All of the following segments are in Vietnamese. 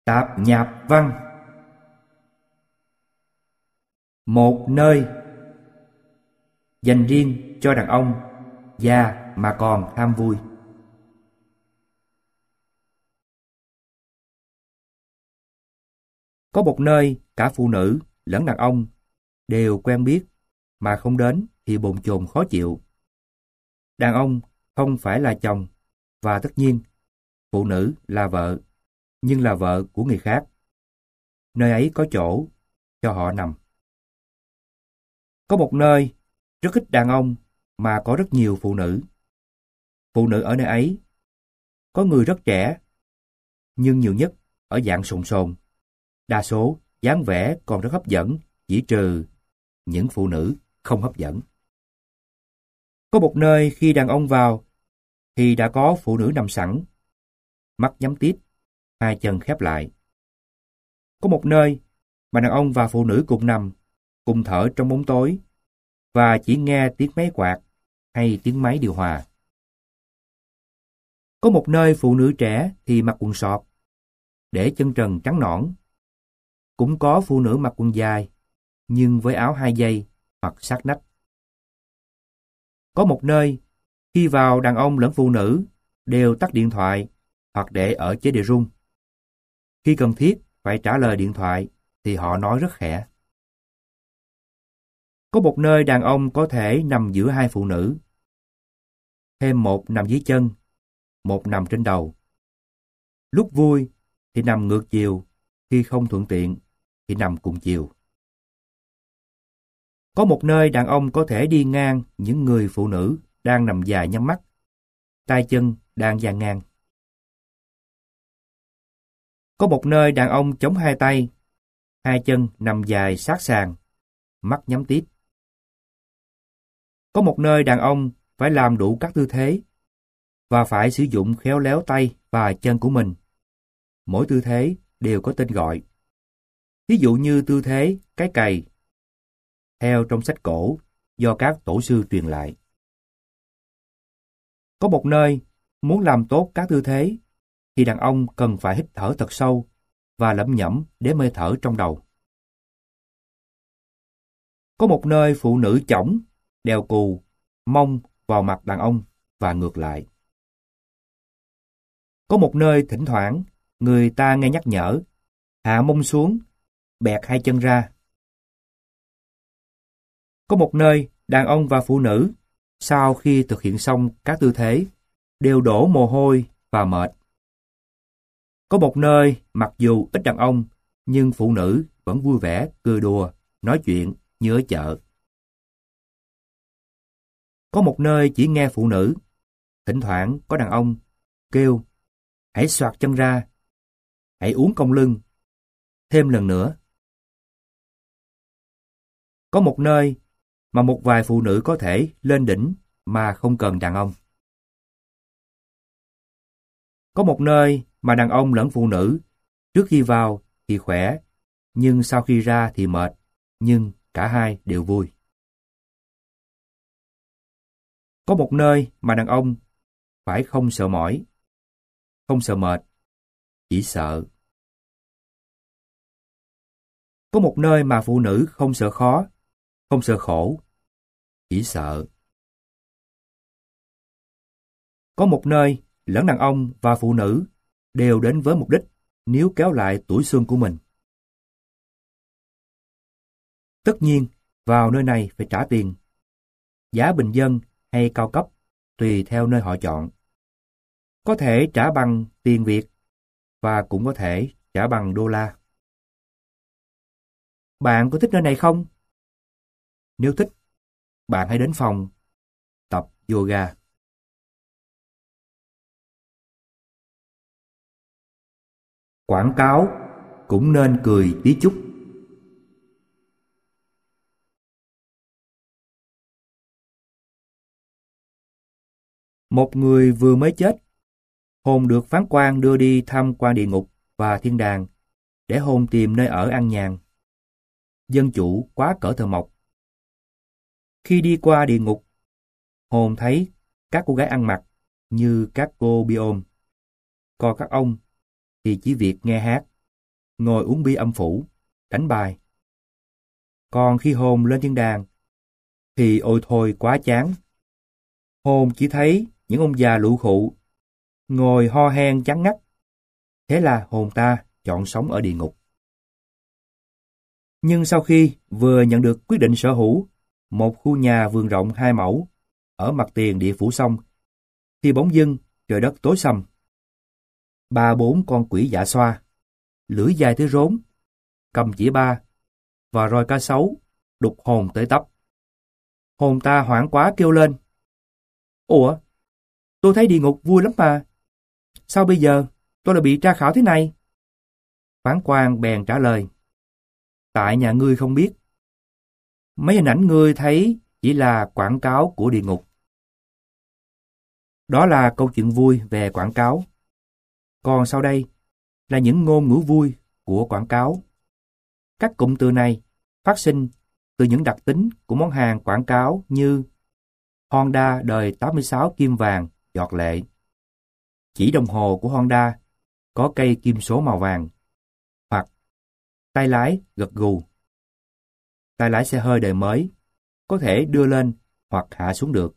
Tạp nhạp văn. Một nơi dành riêng cho đàn ông già mà còn ham vui. Có một nơi cả phụ nữ lẫn đàn ông đều quen biết, mà không đến thì bồn chồn khó chịu. Đàn ông không phải là chồng, và tất nhiên phụ nữ là vợ, nhưng là vợ của người khác. Nơi ấy có chỗ cho họ nằm. Có một nơi rất ít đàn ông mà có rất nhiều phụ nữ. Phụ nữ ở nơi ấy có người rất trẻ, nhưng nhiều nhất ở dạng sồn sồn. Đa số dáng vẻ còn rất hấp dẫn, chỉ trừ những phụ nữ không hấp dẫn. Có một nơi khi đàn ông vào thì đã có phụ nữ nằm sẵn, mắt nhắm tít, hai chân khép lại. Có một nơi mà đàn ông và phụ nữ cùng nằm, cùng thở trong bóng tối, và chỉ nghe tiếng máy quạt hay tiếng máy điều hòa. Có một nơi phụ nữ trẻ thì mặc quần sọt, để chân trần trắng nõn. Cũng có phụ nữ mặc quần dài, nhưng với áo 2 dây hoặc sát nách. Có một nơi, khi vào đàn ông lẫn phụ nữ đều tắt điện thoại hoặc để ở chế độ rung. Khi cần thiết phải trả lời điện thoại thì họ nói rất khẽ. Có một nơi đàn ông có thể nằm giữa hai phụ nữ. Thêm một nằm dưới chân, một nằm trên đầu. Lúc vui thì nằm ngược chiều, khi không thuận tiện thì nằm cùng chiều. Có một nơi đàn ông có thể đi ngang những người phụ nữ đang nằm dài nhắm mắt, tay chân đang dang ngang. Có một nơi đàn ông chống hai tay, hai chân nằm dài sát sàn, mắt nhắm tít. Có một nơi đàn ông phải làm đủ các tư thế và phải sử dụng khéo léo tay và chân của mình. Mỗi tư thế đều có tên gọi. Ví dụ như tư thế cái cày, theo trong sách cổ do các tổ sư truyền lại. Có một nơi muốn làm tốt các tư thế thì đàn ông cần phải hít thở thật sâu và lẩm nhẩm đếm hơi thở trong đầu. Có một nơi phụ nữ chõng, đèo cù, mông vào mặt đàn ông và ngược lại. Có một nơi thỉnh thoảng người ta nghe nhắc nhở, hạ mông xuống, bẹt hai chân ra. Có một nơi đàn ông và phụ nữ sau khi thực hiện xong các tư thế đều đổ mồ hôi và mệt. Có một nơi mặc dù ít đàn ông nhưng phụ nữ vẫn vui vẻ, cười đùa, nói chuyện như ở chợ. Có một nơi chỉ nghe phụ nữ, thỉnh thoảng có đàn ông kêu, hãy xoạc chân ra, hãy uốn cong lưng, thêm lần nữa. Có một nơi mà một vài phụ nữ có thể lên đỉnh mà không cần đàn ông. Có một nơi mà đàn ông lẫn phụ nữ trước khi vào thì khỏe, nhưng sau khi ra thì mệt, nhưng cả hai đều vui. Có một nơi mà đàn ông phải không sợ mỏi, không sợ mệt, chỉ sợ. Có một nơi mà phụ nữ không sợ khó, không sợ khổ, chỉ sợ. Có một nơi lẫn đàn ông và phụ nữ đều đến với mục đích níu kéo lại tuổi xuân của mình. Tất nhiên, vào nơi này phải trả tiền. Giá bình dân hay cao cấp, tùy theo nơi họ chọn. Có thể trả bằng tiền Việt và cũng có thể trả bằng đô la. Bạn có thích nơi này không? Nếu thích, bạn hãy đến phòng tập yoga. Quảng cáo cũng nên cười tí chút. Một người vừa mới chết, hồn được phán quan đưa đi tham quan địa ngục và thiên đàng để hồn tìm nơi ở an nhàn. Dân chủ quá cỡ thợ mộc. Khi đi qua địa ngục, hồn thấy các cô gái ăn mặc như các cô bi ôm. Còn các ông thì chỉ việc nghe hát. ngồi uống bia âm phủ, đánh bài. Còn khi hồn lên thiên đàng, thì ôi thôi quá chán. Hồn chỉ thấy những ông già lụ khụ, ngồi ho hen chán ngắt. Thế là hồn ta chọn sống ở địa ngục. Nhưng sau khi vừa nhận được quyết định sở hữu một khu nhà vườn rộng 2 mẫu ở mặt tiền địa phủ xong, thì bỗng dưng trời đất tối sầm. 3-4 con quỷ dạ xoa, lưỡi dài tới rốn, cầm chĩa ba và roi cá sấu đục hồn tới tấp. Hồn ta hoảng quá kêu lên: "Ủa, tôi thấy địa ngục vui lắm mà. Sao bây giờ tôi lại bị tra khảo thế này?" Phán quan bèn trả lời: "Tại nhà ngươi không biết. Mấy hình ảnh ngươi thấy chỉ là quảng cáo của địa ngục." Đó là câu chuyện vui về quảng cáo. Còn sau đây là những ngôn ngữ vui của quảng cáo. Các cụm từ này phát sinh từ những đặc tính của món hàng quảng cáo như Honda đời 86 kim vàng giọt lệ. Chỉ đồng hồ của Honda có cây kim số màu vàng. Hoặc tay lái gật gù. Tay lái xe hơi đời mới có thể đưa lên hoặc hạ xuống được.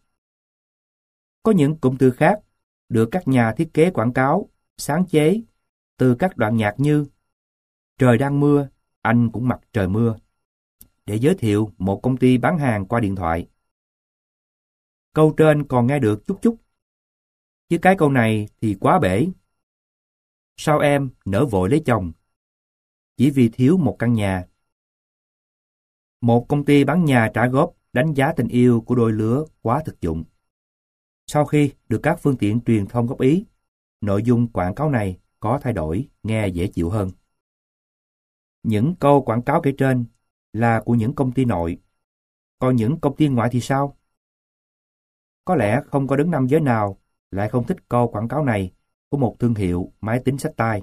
Có những cụm từ khác được các nhà thiết kế quảng cáo sáng chế từ các đoạn nhạc như "Trời đang mưa, anh cũng mặc trời mưa", để giới thiệu một công ty bán hàng qua điện thoại. Câu trên còn nghe được chút chút, chứ cái câu này thì quá bể. Sao em nỡ vội lấy chồng chỉ vì thiếu một căn nhà? Một công ty bán nhà trả góp đánh giá tình yêu của đôi lứa quá thực dụng. Sau khi được các phương tiện truyền thông góp ý, nội dung quảng cáo này có thay đổi, nghe dễ chịu hơn. Những câu quảng cáo kể trên là của những công ty nội, còn những công ty ngoại thì sao? Có lẽ không có đấng nam giới nào lại không thích câu quảng cáo này của một thương hiệu máy tính xách tay.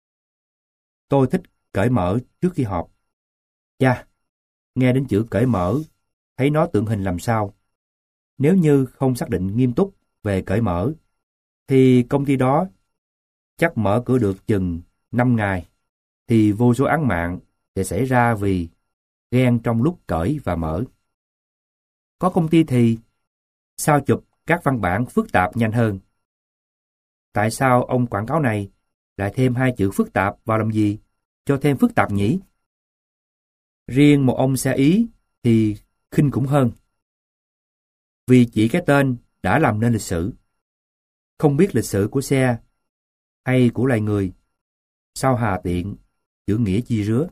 Tôi thích cởi mở trước khi họp. Chà, nghe đến chữ cởi mở, thấy nó tượng hình làm sao. Nếu như không xác định nghiêm túc về cởi mở, thì công ty đó chắc mở cửa được chừng 5 ngày, thì vô số án mạng sẽ xảy ra vì ghen trong lúc cởi và mở. Có công ty thì sao chụp các văn bản phức tạp nhanh hơn. Tại sao ông quảng cáo này lại thêm 2 chữ phức tạp vào làm gì cho thêm phức tạp nhỉ? Riêng một ông xe Ý thì khinh khủng hơn. Vì chỉ cái tên đã làm nên lịch sử. Không biết lịch sử của xe hay của loài người, sao hà tiện chữ nghĩa chi rứa.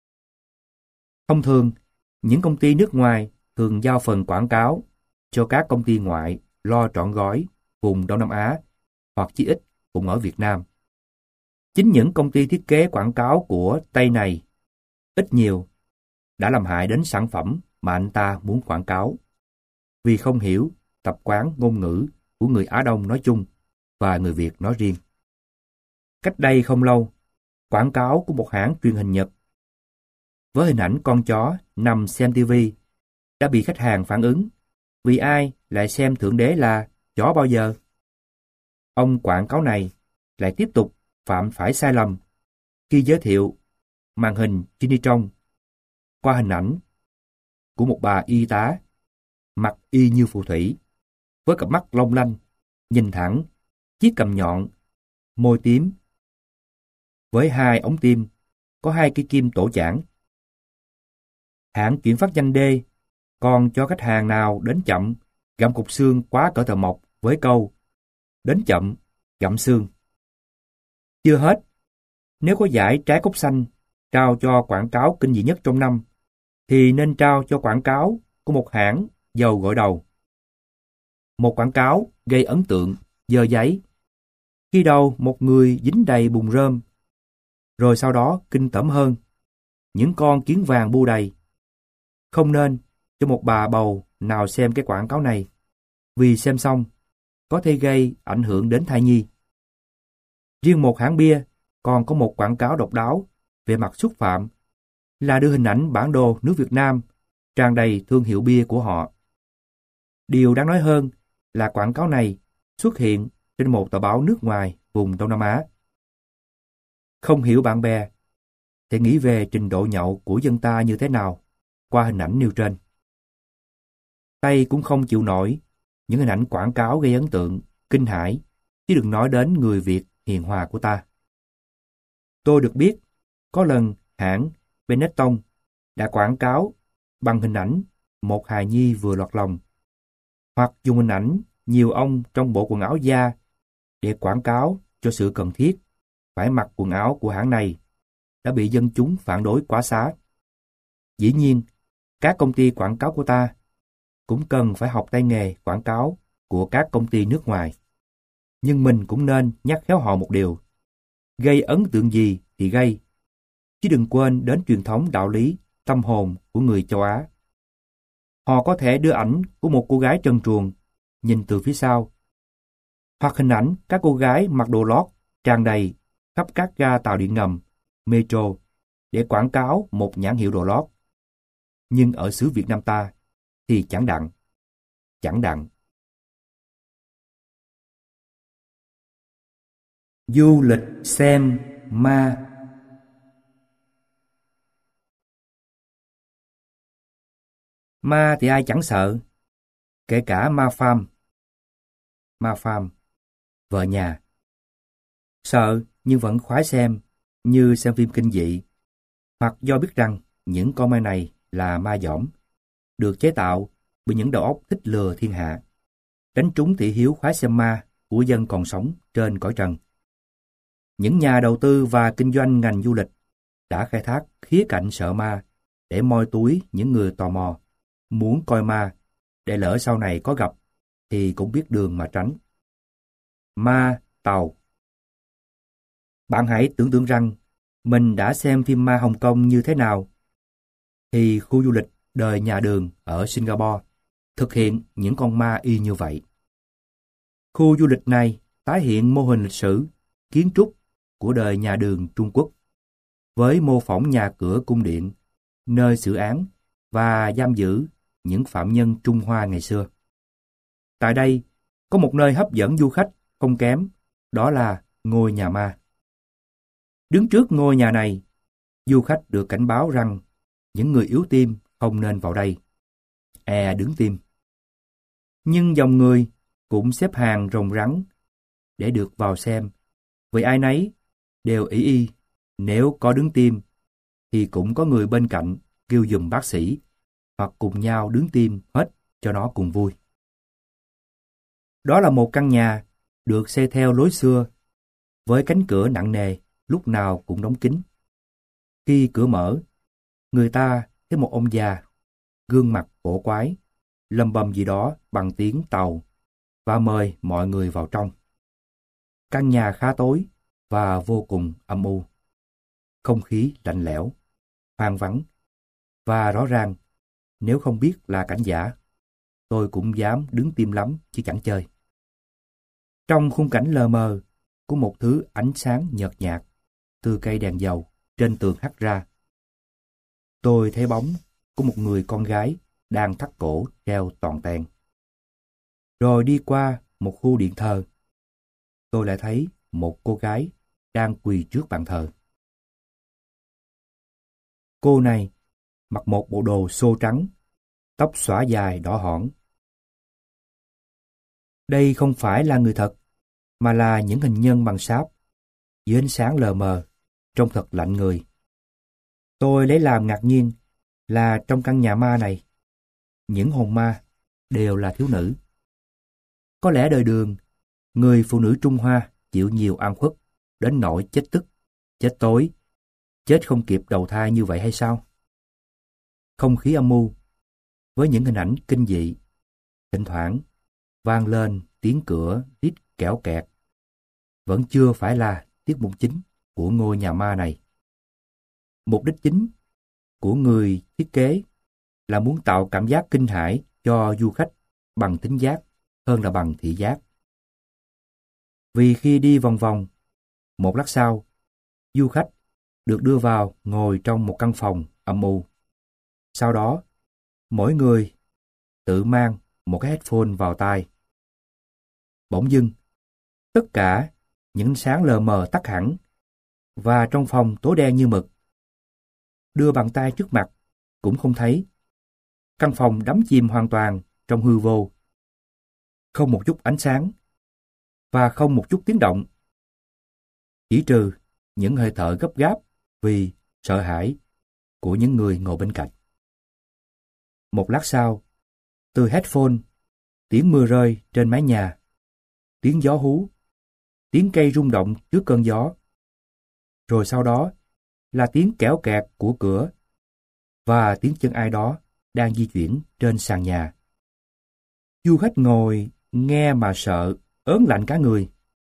Thông thường, những công ty nước ngoài thường giao phần quảng cáo cho các công ty ngoại lo trọn gói vùng Đông Nam Á hoặc chí ít cũng ở Việt Nam. Chính những công ty thiết kế quảng cáo của Tây này ít nhiều đã làm hại đến sản phẩm mà anh ta muốn quảng cáo, vì không hiểu tập quán ngôn ngữ của người Á Đông nói chung và người Việt nói riêng. Cách đây không lâu, quảng cáo của một hãng truyền hình Nhật với hình ảnh con chó nằm xem tivi đã bị khách hàng phản ứng, vì ai lại xem thượng đế là chó bao giờ. Ông quảng cáo này lại tiếp tục phạm phải sai lầm khi giới thiệu màn hình Trinitron qua hình ảnh của một bà y tá mặt y như phù thủy, với cặp mắt long lanh, nhìn thẳng, chiếc cằm nhọn, môi tím, với 2 ống tim, có 2 cây kim tổ chảng. Hãng chuyển phát nhanh D còn cho khách hàng nào đến chậm gặm cục xương quá cỡ thợ mộc với câu "đến chậm, gặm xương". Chưa hết, nếu có giải trái cúc xanh trao cho quảng cáo kinh dị nhất trong năm, thì nên trao cho quảng cáo của một hãng dầu gội đầu. Một quảng cáo gây ấn tượng, dơ giấy, khi đầu một người dính đầy bùn rơm, rồi sau đó kinh tởm hơn, những con kiến vàng bu đầy. Không nên cho một bà bầu nào xem cái quảng cáo này, vì xem xong có thể gây ảnh hưởng đến thai nhi. Riêng một hãng bia còn có một quảng cáo độc đáo về mặt xúc phạm, là đưa hình ảnh bản đồ nước Việt Nam tràn đầy thương hiệu bia của họ. Điều đáng nói hơn là quảng cáo này xuất hiện trên một tờ báo nước ngoài vùng Đông Nam Á. Không hiểu bạn bè, sẽ nghĩ về trình độ nhậu của dân ta như thế nào qua hình ảnh nêu trên. Tây cũng không chịu nổi những hình ảnh quảng cáo gây ấn tượng, kinh hãi, chứ đừng nói đến người Việt hiền hòa của ta. Tôi được biết, có lần hãng Benetton đã quảng cáo bằng hình ảnh một hài nhi vừa lọt lòng, hoặc dùng hình ảnh nhiều ông trong bộ quần áo da để quảng cáo cho sự cần thiết phải mặc quần áo của hãng này, đã bị dân chúng phản đối quá xá. Dĩ nhiên, các công ty quảng cáo của ta cũng cần phải học tay nghề quảng cáo của các công ty nước ngoài. Nhưng mình cũng nên nhắc khéo họ một điều: gây ấn tượng gì thì gây, chứ đừng quên đến truyền thống đạo lý, tâm hồn của người châu Á. Họ có thể đưa ảnh của một cô gái trần truồng nhìn từ phía sau, hoặc hình ảnh các cô gái mặc đồ lót tràn đầy khắp các ga tàu điện ngầm, metro để quảng cáo một nhãn hiệu đồ lót. Nhưng ở xứ Việt Nam ta thì chẳng đặng, chẳng đặng. Du lịch xem ma. Ma thì ai chẳng sợ, kể cả ma pham. Ma pham, vợ nhà. Sợ nhưng vẫn khoái xem, như xem phim kinh dị, hoặc do biết rằng những con ma này là ma dỏm, được chế tạo bởi những đầu óc thích lừa thiên hạ, đánh trúng thị hiếu khoái xem ma của dân còn sống trên cõi trần. Những nhà đầu tư và kinh doanh ngành du lịch đã khai thác khía cạnh sợ ma để moi túi những người tò mò, muốn coi ma, để lỡ sau này có gặp thì cũng biết đường mà tránh. Ma tàu. Bạn hãy tưởng tượng rằng mình đã xem phim ma Hồng Kông như thế nào, thì khu du lịch đời nhà Đường ở Singapore thực hiện những con ma y như vậy. Khu du lịch này tái hiện mô hình lịch sử, kiến trúc của đời nhà Đường Trung Quốc, với mô phỏng nhà cửa cung điện, nơi xử án và giam giữ những phạm nhân Trung Hoa ngày xưa. Tại đây, có một nơi hấp dẫn du khách không kém, đó là ngôi nhà ma. Đứng trước ngôi nhà này, du khách được cảnh báo rằng những người yếu tim không nên vào đây, đứng tim. Nhưng dòng người cũng xếp hàng rồng rắn để được vào xem, vì ai nấy đều ý y, nếu có đứng tim thì cũng có người bên cạnh kêu giùm bác sĩ, hoặc cùng nhau đứng tim hết cho nó cùng vui. Đó là một căn nhà được xây theo lối xưa, với cánh cửa nặng nề lúc nào cũng đóng kín. Khi cửa mở, người ta thấy một ông già, gương mặt cổ quái, lầm bầm gì đó bằng tiếng Tàu và mời mọi người vào trong. Căn nhà khá tối và vô cùng âm u. Không khí lạnh lẽo, hoang vắng, và rõ ràng nếu không biết là cảnh giả, tôi cũng dám đứng tim lắm chứ chẳng chơi. Trong khung cảnh lờ mờ của một thứ ánh sáng nhợt nhạt từ cây đèn dầu trên tường hắt ra, tôi thấy bóng của một người con gái đang thắt cổ treo toàn tèn. Rồi đi qua một khu điện thờ, tôi lại thấy một cô gái đang quỳ trước bàn thờ. Cô này mặc một bộ đồ xô trắng, tóc xõa dài đỏ hỏn. Đây không phải là người thật, mà là những hình nhân bằng sáp, dưới ánh sáng lờ mờ, trông thật lạnh người. Tôi lấy làm ngạc nhiên là trong căn nhà ma này, những hồn ma đều là thiếu nữ. Có lẽ đời Đường, người phụ nữ Trung Hoa chịu nhiều oan khuất, đến nỗi chết tức, chết tối, chết không kịp đầu thai như vậy hay sao? Không khí âm mưu, với những hình ảnh kinh dị, thỉnh thoảng vang lên tiếng cửa rít kẽo kẹt, vẫn chưa phải là tiết mục chính của ngôi nhà ma này. Mục đích chính của người thiết kế là muốn tạo cảm giác kinh hãi cho du khách bằng thính giác hơn là bằng thị giác. Vì khi đi vòng vòng, một lát sau, du khách được đưa vào ngồi trong một căn phòng âm u. Sau đó, mỗi người tự mang một cái headphone vào tai. Bỗng dưng, tất cả những ánh sáng lờ mờ tắt hẳn, và trong phòng tối đen như mực, đưa bàn tay trước mặt, cũng không thấy. Căn phòng đắm chìm hoàn toàn trong hư vô. Không một chút ánh sáng, và không một chút tiếng động. Chỉ trừ những hơi thở gấp gáp vì sợ hãi của những người ngồi bên cạnh. Một lát sau, từ headphone, tiếng mưa rơi trên mái nhà, tiếng gió hú, tiếng cây rung động trước cơn gió. Rồi sau đó là tiếng kéo kẹt của cửa và tiếng chân ai đó đang di chuyển trên sàn nhà. Du khách ngồi nghe mà sợ, ớn lạnh cả người.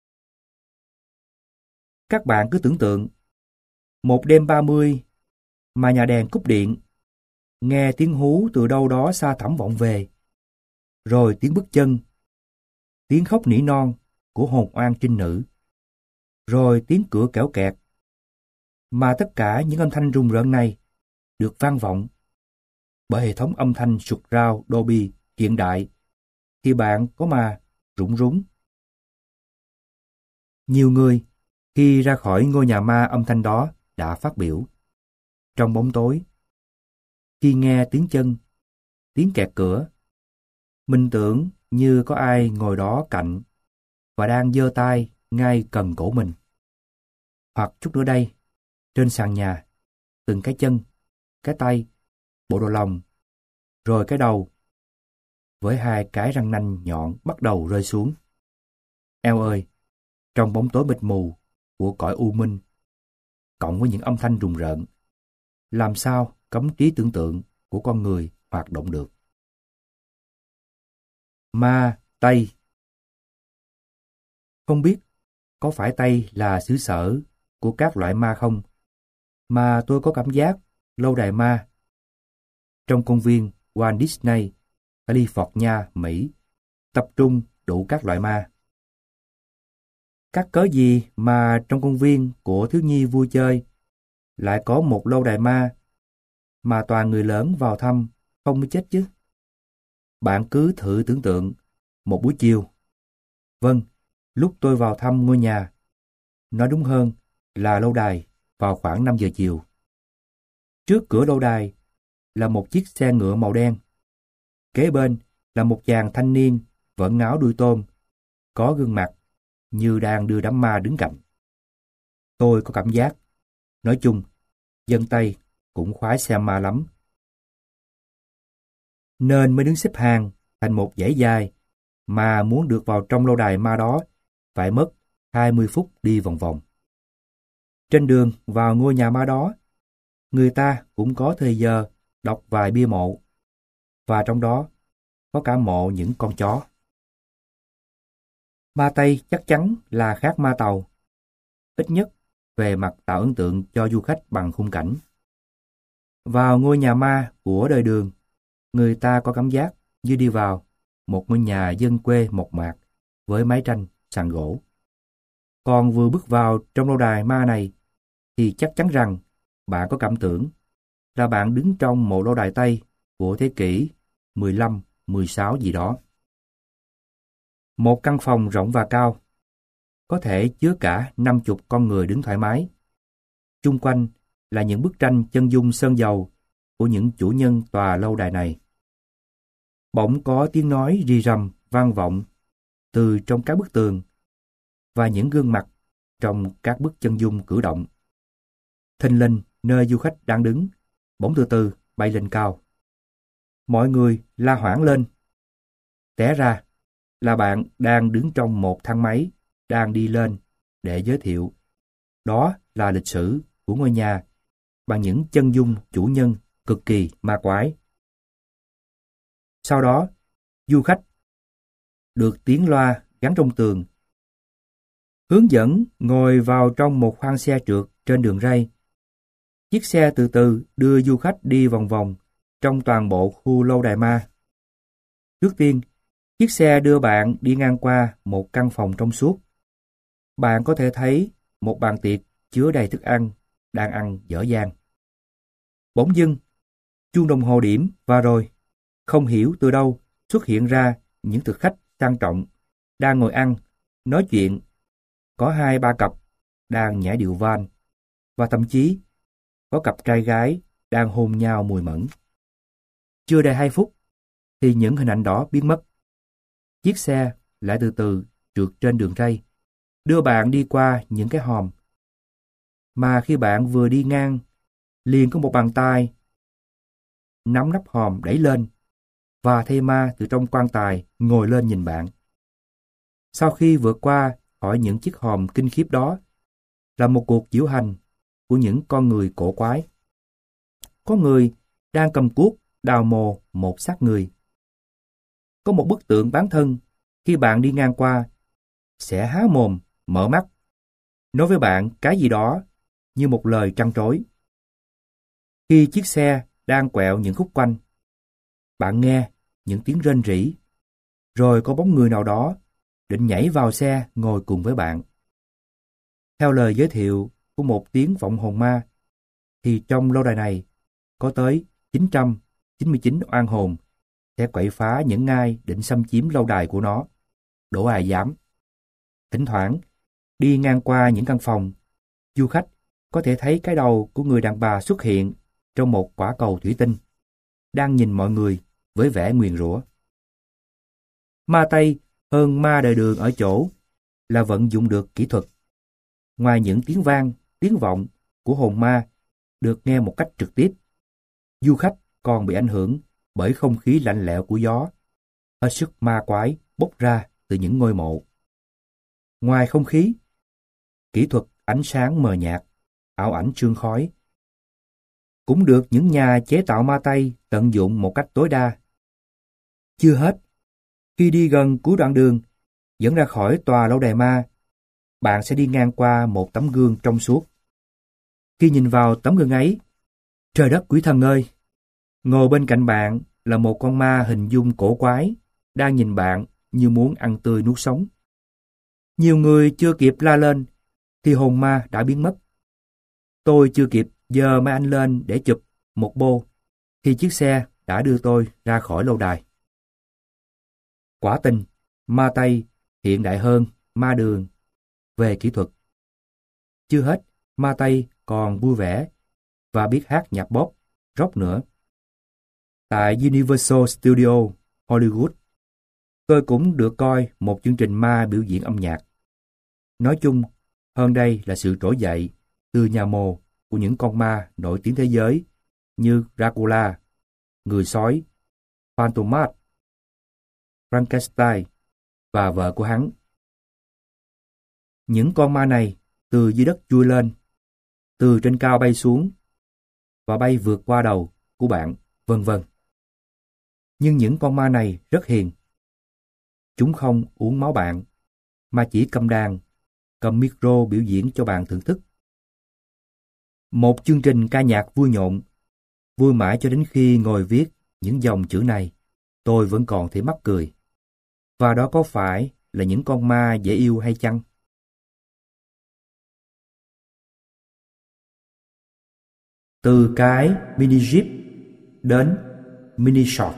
Các bạn cứ tưởng tượng, một đêm 30 mà nhà đèn cúp điện, nghe tiếng hú từ đâu đó xa thẳm vọng về, rồi tiếng bước chân, tiếng khóc nỉ non của hồn oan trinh nữ, rồi tiếng cửa kéo kẹt, mà tất cả những âm thanh rùng rợn này được vang vọng bởi hệ thống âm thanh sụt rao Dolby hiện đại, thì bạn có mà rụng rúng. Nhiều người khi ra khỏi ngôi nhà ma âm thanh đó đã phát biểu. Trong bóng tối, khi nghe tiếng chân, tiếng kẹt cửa, mình tưởng như có ai ngồi đó cạnh và đang giơ tay ngay cần cổ mình. Hoặc chút nữa đây, trên sàn nhà, từng cái chân, cái tay, bộ đồ lòng, rồi cái đầu, với hai cái răng nanh nhọn bắt đầu rơi xuống. Eo ơi, trong bóng tối mịt mù của cõi u minh, cộng với những âm thanh rùng rợn, làm sao cấm trí tưởng tượng của con người hoạt động được. Ma Tây. Không biết có phải Tây là xứ sở của các loại ma không, mà tôi có cảm giác lâu đài ma trong công viên Walt Disney, California, Mỹ, tập trung đủ các loại ma. Các cớ gì mà trong công viên của thiếu nhi vui chơi lại có một lâu đài ma mà toàn người lớn vào thăm không mới chết chứ? Bạn cứ thử tưởng tượng một buổi chiều. Vâng, lúc tôi vào thăm ngôi nhà, nói đúng hơn là lâu đài, vào khoảng 5 giờ chiều. Trước cửa lâu đài là một chiếc xe ngựa màu đen. Kế bên là một chàng thanh niên vẫn áo đuôi tôm, có gương mặt như đang đưa đám ma đứng cạnh. Tôi có cảm giác, nói chung, dân Tây cũng khoái xem ma lắm, nên mới đứng xếp hàng thành một dãy dài, mà muốn được vào trong lâu đài ma đó phải mất 20 phút đi vòng vòng. Trên đường vào ngôi nhà ma đó, người ta cũng có thời giờ đọc vài bia mộ, và trong đó có cả mộ những con chó. Ma Tây chắc chắn là khác ma Tàu, ít nhất về mặt tạo ấn tượng cho du khách bằng khung cảnh. Vào ngôi nhà ma của đời Đường, người ta có cảm giác như đi vào một ngôi nhà dân quê mộc mạc với mái tranh sàn gỗ. Còn vừa bước vào trong lâu đài ma này thì chắc chắn rằng bạn có cảm tưởng là bạn đứng trong một lâu đài Tây của thế kỷ 15, 16 gì đó. Một căn phòng rộng và cao, có thể chứa cả 50 con người đứng thoải mái. Chung quanh là những bức tranh chân dung sơn dầu của những chủ nhân tòa lâu đài này. Bỗng có tiếng nói rì rầm vang vọng từ trong các bức tường và những gương mặt trong các bức chân dung cử động. Thình lình nơi du khách đang đứng bỗng từ từ bay lên cao. Mọi người la hoảng lên. Té ra là bạn đang đứng trong một thang máy đang đi lên để giới thiệu. Đó là lịch sử của ngôi nhà bằng những chân dung chủ nhân cực kỳ ma quái. Sau đó, du khách được tiếng loa gắn trong tường hướng dẫn ngồi vào trong một khoang xe trượt trên đường ray. Chiếc xe từ từ đưa du khách đi vòng vòng trong toàn bộ khu lâu đài ma. Trước tiên, chiếc xe đưa bạn đi ngang qua một căn phòng trong suốt. Bạn có thể thấy một bàn tiệc chứa đầy thức ăn đang ăn dở dang. Bỗng dưng, chuông đồng hồ điểm và rồi, không hiểu từ đâu xuất hiện ra những thực khách sang trọng đang ngồi ăn, nói chuyện. Có 2-3 cặp đang nhảy điệu van, và thậm chí có cặp trai gái đang hôn nhau mùi mẫn. Chưa đầy 2 phút thì những hình ảnh đó biến mất. Chiếc xe lại từ từ trượt trên đường ray, đưa bạn đi qua những cái hòm. Mà khi bạn vừa đi ngang, liền có một bàn tay nắm nắp hòm đẩy lên, và thây ma từ trong quan tài ngồi lên nhìn bạn. Sau khi vượt qua khỏi những chiếc hòm kinh khiếp đó, là một cuộc diễu hành của những con người cổ quái. Có người đang cầm cuốc đào mồ một xác người. Có một bức tượng bán thân, khi bạn đi ngang qua, sẽ há mồm, mở mắt, nói với bạn cái gì đó như một lời trăn trối. Khi chiếc xe đang quẹo những khúc quanh, bạn nghe những tiếng rên rỉ, rồi có bóng người nào đó định nhảy vào xe ngồi cùng với bạn. Theo lời giới thiệu của một tiếng vọng hồn ma, thì trong lâu đài này có tới 999 oan hồn sẽ quậy phá những ai định xâm chiếm lâu đài của nó. Đổ ai dám. Thỉnh thoảng, đi ngang qua những căn phòng, du khách có thể thấy cái đầu của người đàn bà xuất hiện trong một quả cầu thủy tinh, đang nhìn mọi người với vẻ nguyền rủa. Ma Tây hơn ma đời Đường ở chỗ là vận dụng được kỹ thuật. Ngoài những tiếng vang, tiếng vọng của hồn ma được nghe một cách trực tiếp, du khách còn bị ảnh hưởng bởi không khí lạnh lẽo của gió, hết sức ma quái bốc ra từ những ngôi mộ. Ngoài không khí, kỹ thuật ánh sáng mờ nhạt, ảo ảnh sương khói cũng được những nhà chế tạo ma Tây tận dụng một cách tối đa. Chưa hết, khi đi gần cuối đoạn đường dẫn ra khỏi tòa lâu đài ma, bạn sẽ đi ngang qua một tấm gương trong suốt. Khi nhìn vào tấm gương ấy, trời đất quỷ thần ơi! Ngồi bên cạnh bạn là một con ma hình dung cổ quái, đang nhìn bạn như muốn ăn tươi nuốt sống. Nhiều người chưa kịp la lên, thì hồn ma đã biến mất. Tôi chưa kịp giơ máy ảnh lên để chụp một bô, thì chiếc xe đã đưa tôi ra khỏi lâu đài. Quả tình, ma Tây hiện đại hơn ma Đường về kỹ thuật. Chưa hết, ma Tây còn vui vẻ và biết hát nhạc pop, rock nữa. Tại Universal Studio Hollywood, tôi cũng được coi một chương trình ma biểu diễn âm nhạc. Nói chung, hơn đây là sự trỗi dậy từ nhà mồ của những con ma nổi tiếng thế giới như Dracula, người sói, Phantomas, Frankenstein và vợ của hắn. Những con ma này từ dưới đất chui lên, từ trên cao bay xuống và bay vượt qua đầu của bạn, vân vân. Nhưng những con ma này rất hiền. Chúng không uống máu bạn, mà chỉ cầm đàn, cầm micro biểu diễn cho bạn thưởng thức. Một chương trình ca nhạc vui nhộn, vui mãi cho đến khi ngồi viết những dòng chữ này, tôi vẫn còn thấy mắc cười. Và đó có phải là những con ma dễ yêu hay chăng? Từ cái mini jeep đến mini short.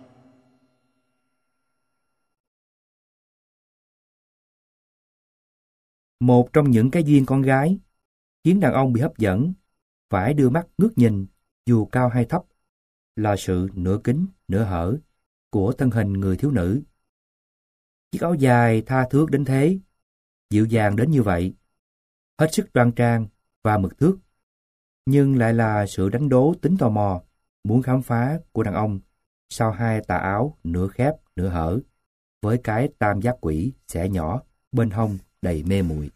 Một trong những cái duyên con gái khiến đàn ông bị hấp dẫn phải đưa mắt ngước nhìn dù cao hay thấp là sự nửa kín nửa hở của thân hình người thiếu nữ. Chiếc áo dài tha thướt đến thế, dịu dàng đến như vậy, hết sức đoan trang và mực thước, nhưng lại là sự đánh đố tính tò mò, muốn khám phá của đàn ông sau hai tà áo nửa khép nửa hở với cái tam giác quỷ xẻ nhỏ bên hông đầy mê muội.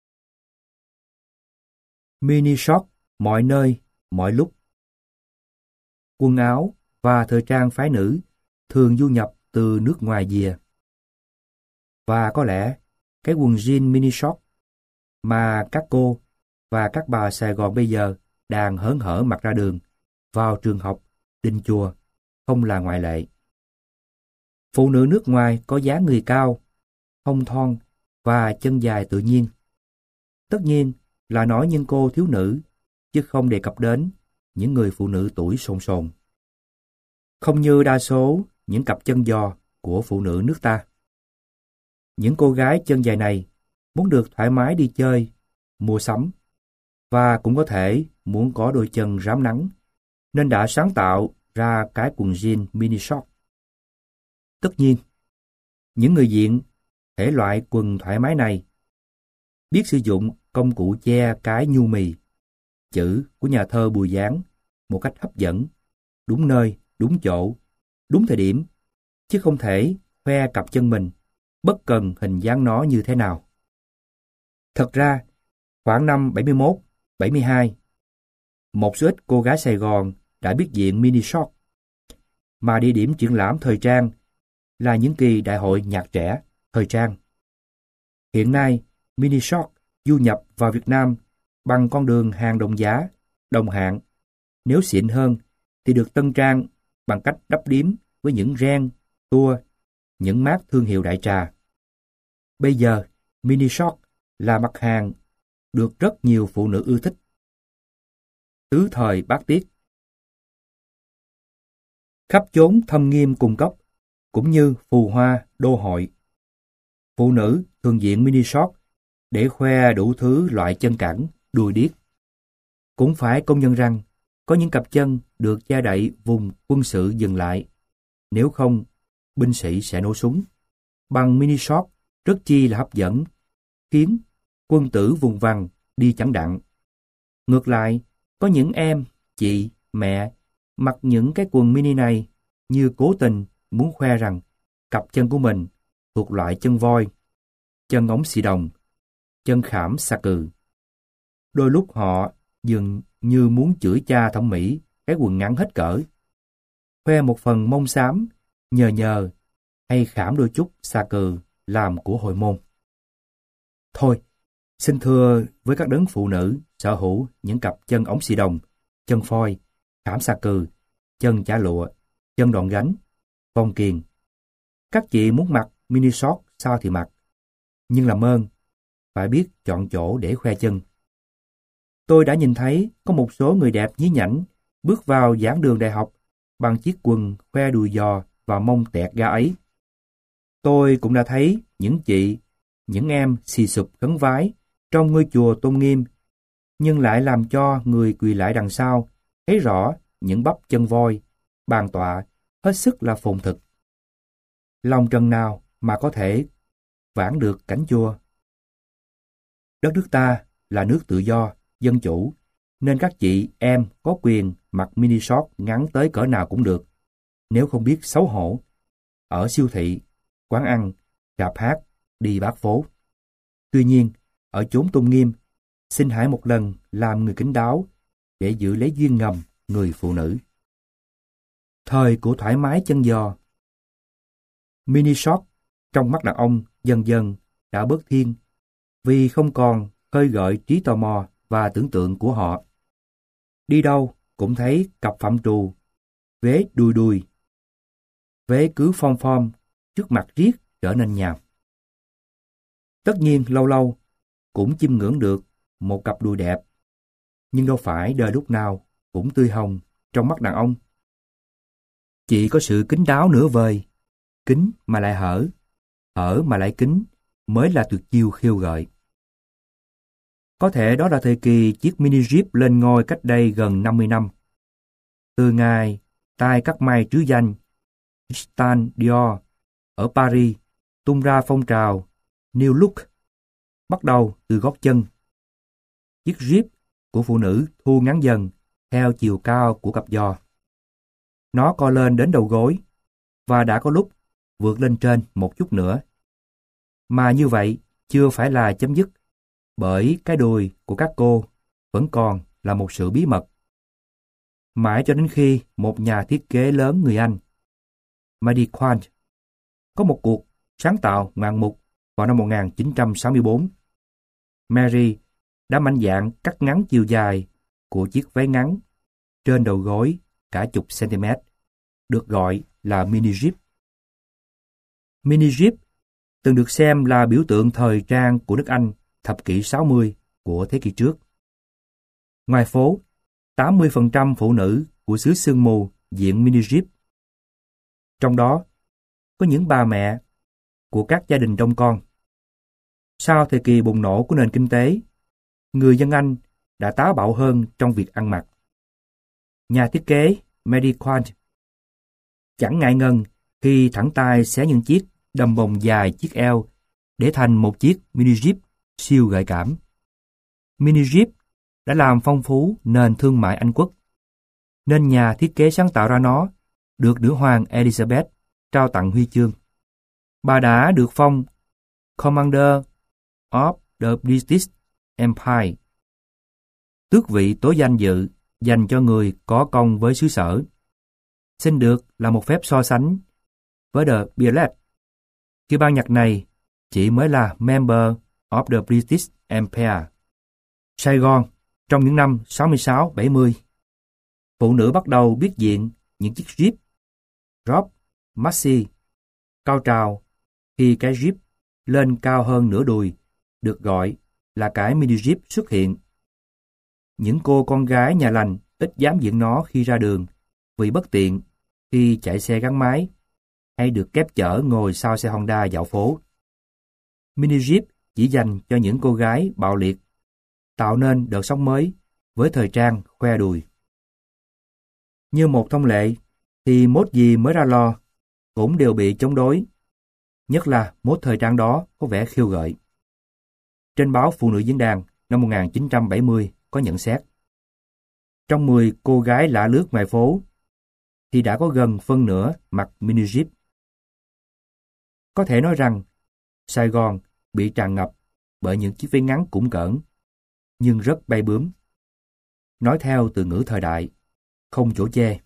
Mini short mọi nơi, mọi lúc. Quần áo và thời trang phái nữ thường du nhập từ nước ngoài về. Và có lẽ cái quần jean mini short mà các cô và các bà Sài Gòn bây giờ đang hớn hở mặc ra đường, vào trường học, đình chùa, không là ngoại lệ. Phụ nữ nước ngoài có dáng người cao, hông thon và chân dài tự nhiên. Tất nhiên là nói những cô thiếu nữ, chứ không đề cập đến những người phụ nữ tuổi xồn xồn. Không như đa số những cặp chân giò của phụ nữ nước ta. Những cô gái chân dài này muốn được thoải mái đi chơi, mua sắm, và cũng có thể muốn có đôi chân rám nắng nên đã sáng tạo ra cái quần jean mini short. Tất nhiên, những người diện thể loại quần thoải mái này biết sử dụng công cụ che cái nhu mì, chữ của nhà thơ Bùi Giáng một cách hấp dẫn, đúng nơi, đúng chỗ, đúng thời điểm, chứ không thể khoe cặp chân mình, bất cần hình dáng nó như thế nào. Thật ra, khoảng năm 71, 72, một số ít cô gái Sài Gòn đã biết diện mini short, mà địa điểm triển lãm thời trang là những kỳ đại hội nhạc trẻ, thời trang. Hiện nay, mini short du nhập vào Việt Nam bằng con đường hàng đồng giá, đồng hạng. Nếu xịn hơn thì được tân trang bằng cách đắp điếm với những ren, tua, những mác thương hiệu đại trà. Bây giờ, mini short là mặt hàng được rất nhiều phụ nữ ưa thích. Tứ thời bát tiết. Khắp chốn thâm nghiêm cung cốc, cũng như phù hoa đô hội, phụ nữ thường diện mini short để khoe đủ thứ loại chân cẳng, đùi điếc. Cũng phải công nhận rằng có những cặp chân được che đậy vùng quân sự dừng lại. Nếu không, binh sĩ sẽ nổ súng. Bằng mini short rất chi là hấp dẫn, khiến quân tử vùng vằng đi chẳng đặng. Ngược lại, có những em, chị, mẹ mặc những cái quần mini này như cố tình muốn khoe rằng cặp chân của mình thuộc loại chân voi, chân ống xì đồng, chân khảm xà cừ. Đôi lúc họ dường như muốn chửi cha thẩm mỹ cái quần ngắn hết cỡ, khoe một phần mông xám, nhờ nhờ, hay khảm đôi chút xà cừ làm của hồi môn. Thôi, xin thưa với các đấng phụ nữ sở hữu những cặp chân ống xì đồng, chân phoi, khảm xà cừ, chân chả lụa, chân đòn gánh, vòng kiềng. Các chị muốn mặc mini short sao thì mặc, nhưng làm ơn, phải biết chọn chỗ để khoe chân. Tôi đã nhìn thấy có một số người đẹp nhí nhảnh bước vào giảng đường đại học bằng chiếc quần khoe đùi giò và mông tẹt ga ấy. Tôi cũng đã thấy những chị, những em xì sụp khấn vái trong ngôi chùa tôn nghiêm, nhưng lại làm cho người quỳ lại đằng sau thấy rõ những bắp chân voi, bàn tọa hết sức là phồn thực. Lòng trần nào mà có thể vãn được cảnh chùa. Đất nước ta là nước tự do, dân chủ, nên các chị em có quyền mặc mini short ngắn tới cỡ nào cũng được, nếu không biết xấu hổ. Ở siêu thị, quán ăn, rạp hát, đi bát phố. Tuy nhiên, ở chốn tôn nghiêm, xin hãy một lần làm người kín đáo để giữ lấy duyên ngầm người phụ nữ. Thời của thoải mái chân giò. Mini short trong mắt đàn ông dần dần đã bớt thiên vì không còn khơi gợi trí tò mò và tưởng tượng của họ. Đi đâu cũng thấy cặp phạm trù, vế đùi đùi, vế cứ phom phom trước mặt riết trở nên nhàm. Tất nhiên lâu lâu cũng chiêm ngưỡng được một cặp đùi đẹp, nhưng đâu phải đời lúc nào cũng tươi hồng trong mắt đàn ông. Chỉ có sự kín đáo nửa vời, kín mà lại hở, hở mà lại kín mới là tuyệt chiêu khiêu gợi. Có thể đó là thời kỳ chiếc mini Jeep lên ngôi cách đây gần 50 năm. Từ ngày tay cắt may trứ danh Christian Dior ở Paris tung ra phong trào New Look, bắt đầu từ gót chân. Chiếc Jeep của phụ nữ thu ngắn dần theo chiều cao của cặp giò. Nó co lên đến đầu gối và đã có lúc vượt lên trên một chút nữa. Mà như vậy chưa phải là chấm dứt, bởi cái đùi của các cô vẫn còn là một sự bí mật. Mãi cho đến khi một nhà thiết kế lớn người Anh, Marie Quant, có một cuộc sáng tạo ngoạn mục vào năm 1964. Mary đã mạnh dạn cắt ngắn chiều dài của chiếc váy ngắn trên đầu gối cả chục cm, được gọi là mini Jeep. Mini Jeep từng được xem là biểu tượng thời trang của nước Anh thập kỷ 60 của thế kỷ trước. Ngoài phố, 80% phụ nữ của xứ sương mù diện mini Jeep. Trong đó, có những bà mẹ của các gia đình đông con. Sau thời kỳ bùng nổ của nền kinh tế, người dân Anh đã táo bạo hơn trong việc ăn mặc. Nhà thiết kế Mary Quant chẳng ngại ngần khi thẳng tay xé những chiếc đầm bồng dài chiếc eo để thành một chiếc mini Jeep siêu gợi cảm. Mini Jeep đã làm phong phú nền thương mại Anh quốc, nên nhà thiết kế sáng tạo ra nó được nữ hoàng Elizabeth trao tặng huy chương. Bà đã được phong Commander of the British Empire, tước vị tối danh dự dành cho người có công với xứ sở. Xin được là một phép so sánh với The Beatles, khi ban nhạc này chỉ mới là member of the British Empire. Sài Gòn trong những năm 66-70, phụ nữ bắt đầu biết diện những chiếc Jeep Rob Maxi cao trào khi cái Jeep lên cao hơn nửa đùi, được gọi là cái mini Jeep xuất hiện. Những cô con gái nhà lành ít dám diện nó khi ra đường vì bất tiện khi chạy xe gắn máy hay được kép chở ngồi sau xe Honda dạo phố. Mini Jeep chỉ dành cho những cô gái bạo liệt, tạo nên đợt sóng mới với thời trang khoe đùi. Như một thông lệ, thì mốt gì mới ra lò cũng đều bị chống đối, nhất là mốt thời trang đó có vẻ khiêu gợi. Trên báo Phụ nữ Diễn đàn năm 1970 có nhận xét: trong 10 cô gái lạ lướt ngoài phố, thì đã có gần phân nửa mặc mini Jeep. Có thể nói rằng, Sài Gòn bị tràn ngập bởi những chiếc váy ngắn cũn cỡn, nhưng rất bay bướm. Nói theo từ ngữ thời đại, không chỗ chê.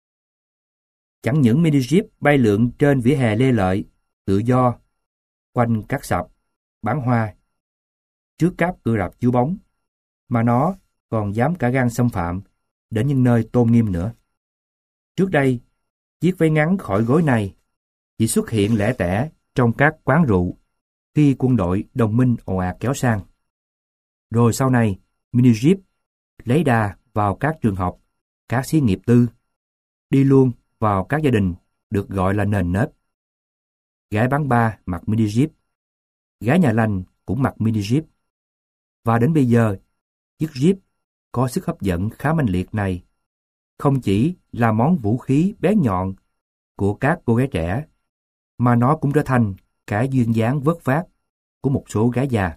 Chẳng những mini Jeep bay lượn trên vỉa hè lê lợi, tự do, quanh các sạp, bán hoa, trước các cửa rạp chiếu bóng, mà nó còn dám cả gan xâm phạm đến những nơi tôn nghiêm nữa. Trước đây, chiếc váy ngắn khỏi gối này chỉ xuất hiện lẻ tẻ trong các quán rượu khi quân đội đồng minh ồ ạt kéo sang. Rồi sau này, mini Jeep lấy đà vào các trường học, các xí nghiệp tư, đi luôn vào các gia đình được gọi là nền nếp. Gái bán ba mặc mini Jeep, gái nhà lành cũng mặc mini Jeep. Và đến bây giờ, chiếc Jeep có sức hấp dẫn khá manh liệt này không chỉ là món vũ khí bén nhọn của các cô gái trẻ, mà nó cũng trở thành cái duyên dáng vớt vát của một số gái già.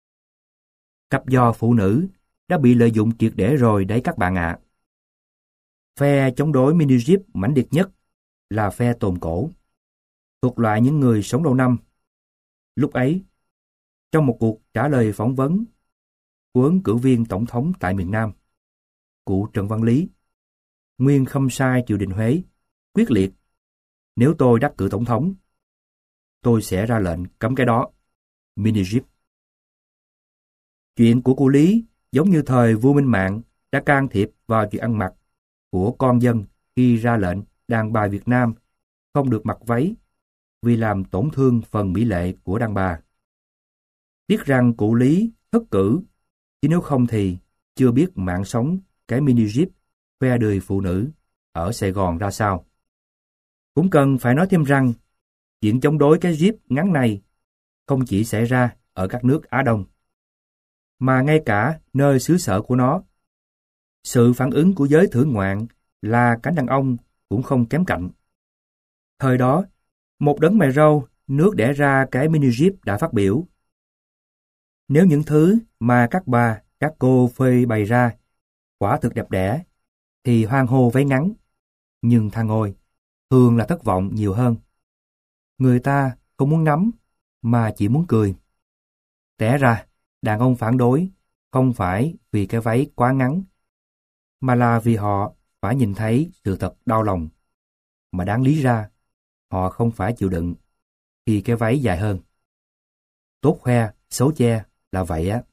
Cặp giò phụ nữ đã bị lợi dụng triệt để rồi đấy các bạn ạ. Phe chống đối mini Jeep mãnh liệt nhất là phe tồn cổ, thuộc loại những người sống lâu năm. Lúc ấy, trong một cuộc trả lời phỏng vấn của ứng cử viên tổng thống tại miền Nam, cụ Trần Văn Lý, nguyên khâm sai triều đình Huế, quyết liệt: nếu tôi đắc cử tổng thống, tôi sẽ ra lệnh cấm cái đó, mini Jeep. Chuyện của cụ Lý giống như thời vua Minh Mạng đã can thiệp vào chuyện ăn mặc của con dân khi ra lệnh đàn bà Việt Nam không được mặc váy vì làm tổn thương phần mỹ lệ của đàn bà. Tiếc rằng cụ Lý thất cử, chứ nếu không thì chưa biết mạng sống cái mini Jeep khoe đời phụ nữ ở Sài Gòn ra sao. Cũng cần phải nói thêm rằng, chuyện chống đối cái Jeep ngắn này không chỉ xảy ra ở các nước Á Đông, mà ngay cả nơi xứ sở của nó. Sự phản ứng của giới thưởng ngoạn là cánh đàn ông cũng không kém cạnh. Thời đó, một đấng mày râu nước đẻ ra cái mini Jeep đã phát biểu: nếu những thứ mà các bà, các cô phơi bày ra quả thực đẹp đẽ, thì hoan hô váy ngắn. Nhưng thằng ôi, thường là thất vọng nhiều hơn. Người ta không muốn nắm, mà chỉ muốn cười. Té ra, đàn ông phản đối không phải vì cái váy quá ngắn, mà là vì họ phải nhìn thấy sự thật đau lòng. Mà đáng lý ra, họ không phải chịu đựng khi cái váy dài hơn. Tốt khoe, xấu che là vậy á.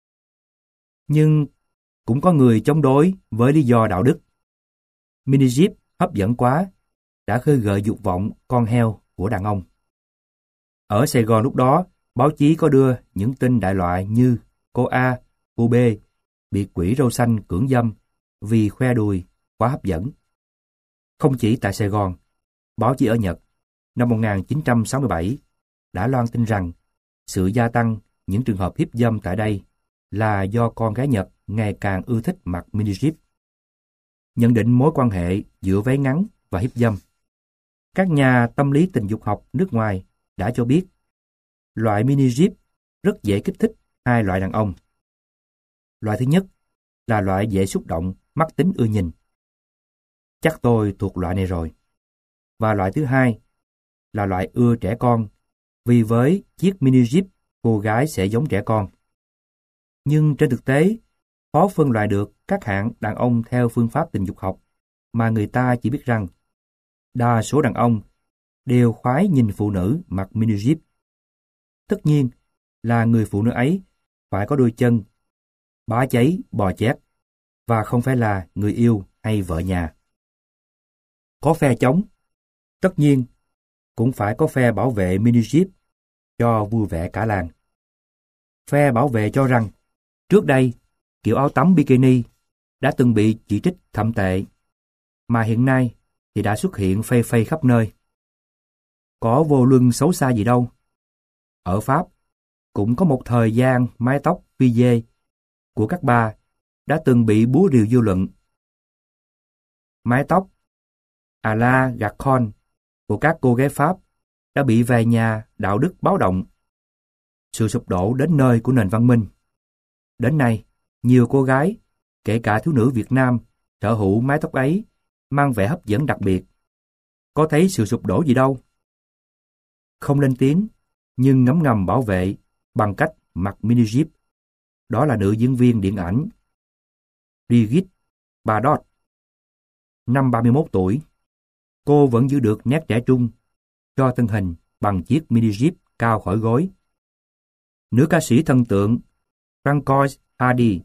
Nhưng cũng có người chống đối với lý do đạo đức. Mini Jeep hấp dẫn quá, đã khơi gợi dục vọng con heo của đàn ông. Ở Sài Gòn lúc đó, báo chí có đưa những tin đại loại như cô A, cô B bị quỷ râu xanh cưỡng dâm vì khoe đùi quá hấp dẫn. Không chỉ tại Sài Gòn, báo chí ở Nhật năm 1967 đã loan tin rằng sự gia tăng những trường hợp hiếp dâm tại đây là do con gái Nhật ngày càng ưa thích mặc mini Jeep. nhận định mối quan hệ giữa váy ngắn và hiếp dâm. Các nhà tâm lý tình dục học nước ngoài đã cho biết loại mini jeep rất dễ kích thích hai loại đàn ông. Loại thứ nhất là loại dễ xúc động, mắc tính ưa nhìn. Chắc tôi thuộc loại này rồi. Và loại thứ hai là loại ưa trẻ con, vì với chiếc mini jeep cô gái sẽ giống trẻ con. Nhưng trên thực tế, khó phân loại được các hạng đàn ông theo phương pháp tình dục học, mà người ta chỉ biết rằng đa số đàn ông đều khoái nhìn phụ nữ mặc mini jeep. Tất nhiên là người phụ nữ ấy phải có đôi chân, bá cháy, bò chét, và không phải là người yêu hay vợ nhà. Có phe chống, tất nhiên cũng phải có phe bảo vệ mini jeep cho vui vẻ cả làng. Phe bảo vệ cho rằng trước đây kiểu áo tắm bikini đã từng bị chỉ trích thậm tệ, mà hiện nay thì đã xuất hiện phây phây khắp nơi. Có vô luân xấu xa gì đâu. Ở Pháp cũng có một thời gian mái tóc phi dê của các bà đã từng bị búa rìu dư luận. Mái tóc à la Gacon của các cô gái Pháp đã bị vài nhà đạo đức báo động. Sự sụp đổ đến nơi của nền văn minh. Đến nay, nhiều cô gái, kể cả thiếu nữ Việt Nam, sở hữu mái tóc ấy mang vẻ hấp dẫn đặc biệt. Có thấy sự sụp đổ gì đâu. Không lên tiếng, nhưng ngấm ngầm bảo vệ bằng cách mặc mini jeep. Đó là nữ diễn viên điện ảnh Brigitte Bardot. Năm 31 tuổi, cô vẫn giữ được nét trẻ trung cho thân hình bằng chiếc mini jeep cao khỏi gối. Nữ ca sĩ thần tượng Francoise Hardy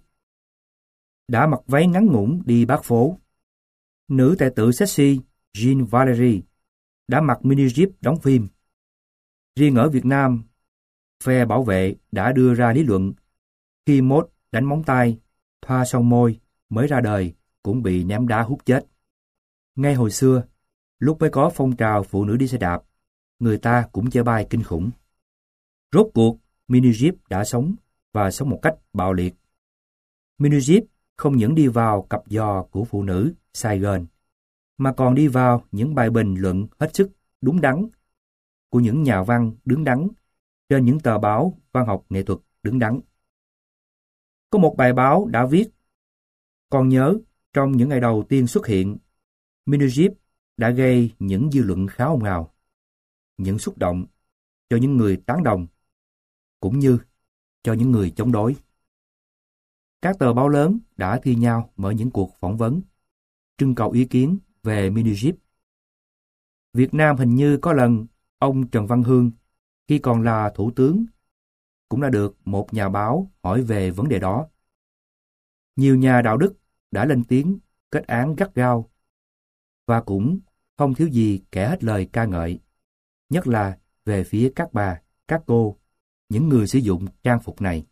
đã mặc váy ngắn ngủn đi bát phố. Nữ tài tử sexy Jean Valery đã mặc mini jeep đóng phim. Riêng ở Việt Nam, phe bảo vệ đã đưa ra lý luận khi mốt đánh móng tay, thoa son môi mới ra đời cũng bị ném đá hút chết. Ngay hồi xưa, lúc mới có phong trào phụ nữ đi xe đạp, người ta cũng chê bai kinh khủng. Rốt cuộc, mini jeep đã sống và sống một cách bạo liệt. Mini jeep không những đi vào cặp giò của phụ nữ Sài Gòn, mà còn đi vào những bài bình luận hết sức đúng đắn của những nhà văn đứng đắn trên những tờ báo văn học nghệ thuật đứng đắn. Có một bài báo đã viết: còn nhớ, trong những ngày đầu tiên xuất hiện, mini jeep đã gây những dư luận khá ồn ào, những xúc động cho những người tán đồng, cũng như cho những người chống đối. Các tờ báo lớn đã thi nhau mở những cuộc phỏng vấn, trưng cầu ý kiến về mini jeep. Việt Nam hình như có lần ông Trần Văn Hương, khi còn là thủ tướng, cũng đã được một nhà báo hỏi về vấn đề đó. Nhiều nhà đạo đức đã lên tiếng kết án gắt gao, và cũng không thiếu gì kẻ hết lời ca ngợi, nhất là về phía các bà, các cô, những người sử dụng trang phục này.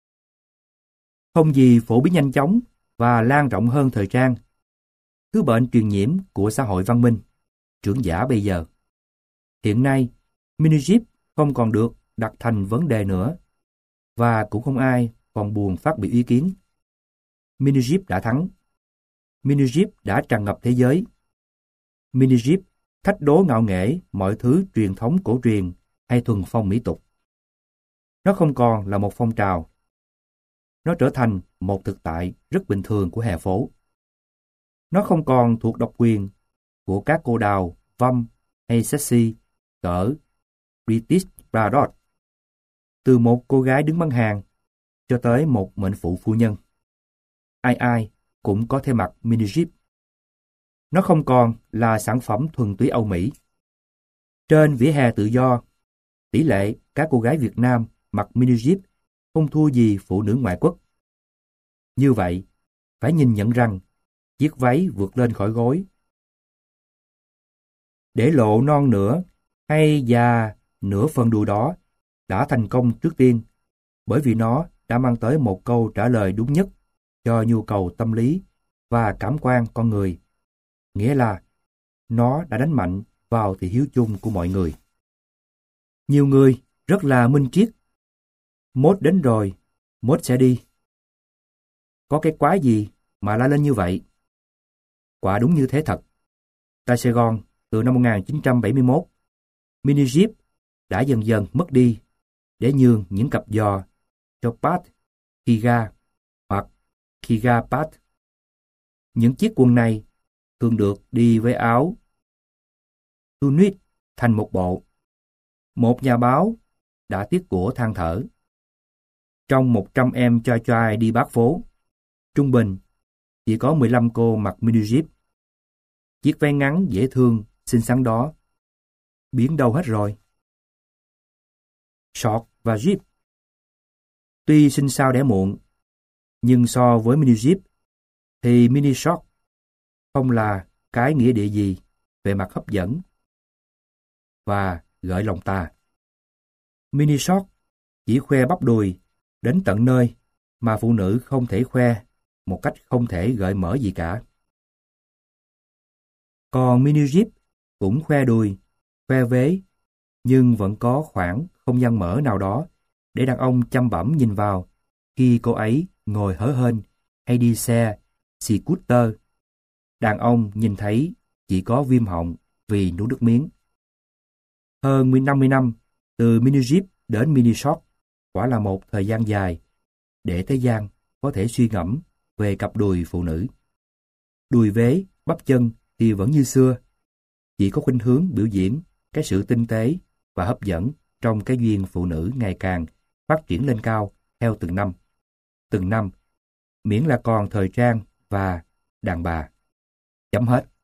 Không gì phổ biến nhanh chóng và lan rộng hơn thời trang, thứ bệnh truyền nhiễm của xã hội văn minh, trưởng giả bây giờ. Hiện nay, mini jeep không còn được đặt thành vấn đề nữa, và cũng không ai còn buồn phát biểu ý kiến. Mini jeep đã thắng. Mini jeep đã tràn ngập thế giới. Mini jeep thách đố ngạo nghễ mọi thứ truyền thống cổ truyền hay thuần phong mỹ tục. Nó không còn là một phong trào. Nó trở thành một thực tại rất bình thường của hè phố. Nó không còn thuộc độc quyền của các cô đào, văm hay sexy cỡ British Bardot. Từ một cô gái đứng bán hàng cho tới một mệnh phụ phu nhân, ai ai cũng có thể mặc mini jeep. Nó không còn là sản phẩm thuần túy Âu Mỹ. Trên vỉa hè tự do, tỷ lệ các cô gái Việt Nam mặc mini jeep không thua gì phụ nữ ngoại quốc. Như vậy, phải nhìn nhận rằng chiếc váy vượt lên khỏi gối, để lộ non nửa hay già nửa phần đùi đó đã thành công trước tiên, bởi vì nó đã mang tới một câu trả lời đúng nhất cho nhu cầu tâm lý và cảm quan con người. Nghĩa là nó đã đánh mạnh vào thị hiếu chung của mọi người. Nhiều người rất là minh triết. Mốt đến rồi, mốt sẽ đi. Có cái quái gì mà la lên như vậy? Quả đúng như thế thật. Tại Sài Gòn, từ năm 1971, mini Jeep đã dần dần mất đi để nhường những cặp giò cho Pat Kiga hoặc Kiga Pat. Những chiếc quần này thường được đi với áo tunic thành một bộ. Một nhà báo đã tiếc của than thở. Trong 100 em choi choai đi bát phố, trung bình chỉ có 15 cô mặc mini Jeep. Chiếc váy ngắn dễ thương, xinh xắn đó biến đâu hết rồi? Short và Jeep tuy sinh sao đẻ muộn, nhưng so với mini Jeep thì mini short không là cái nghĩa địa gì về mặt hấp dẫn và gợi lòng ta. Mini short chỉ khoe bắp đùi đến tận nơi mà phụ nữ không thể khoe một cách không thể gợi mở gì cả. Còn mini Jeep cũng khoe đùi, khoe vế, nhưng vẫn có khoảng không gian mở nào đó để đàn ông chăm bẵm nhìn vào khi cô ấy ngồi hớ hênh hay đi xe scooter. Đàn ông nhìn thấy chỉ có viêm họng vì nuốt nước miếng. Hơn 50 năm từ mini Jeep đến mini short quả là một thời gian dài để thế gian có thể suy ngẫm về cặp đùi phụ nữ. Đùi vế, bắp chân thì vẫn như xưa, chỉ có khuynh hướng biểu diễn cái sự tinh tế và hấp dẫn trong cái duyên phụ nữ ngày càng phát triển lên cao theo từng năm. Từng năm, miễn là còn thời trang và đàn bà. Chấm hết.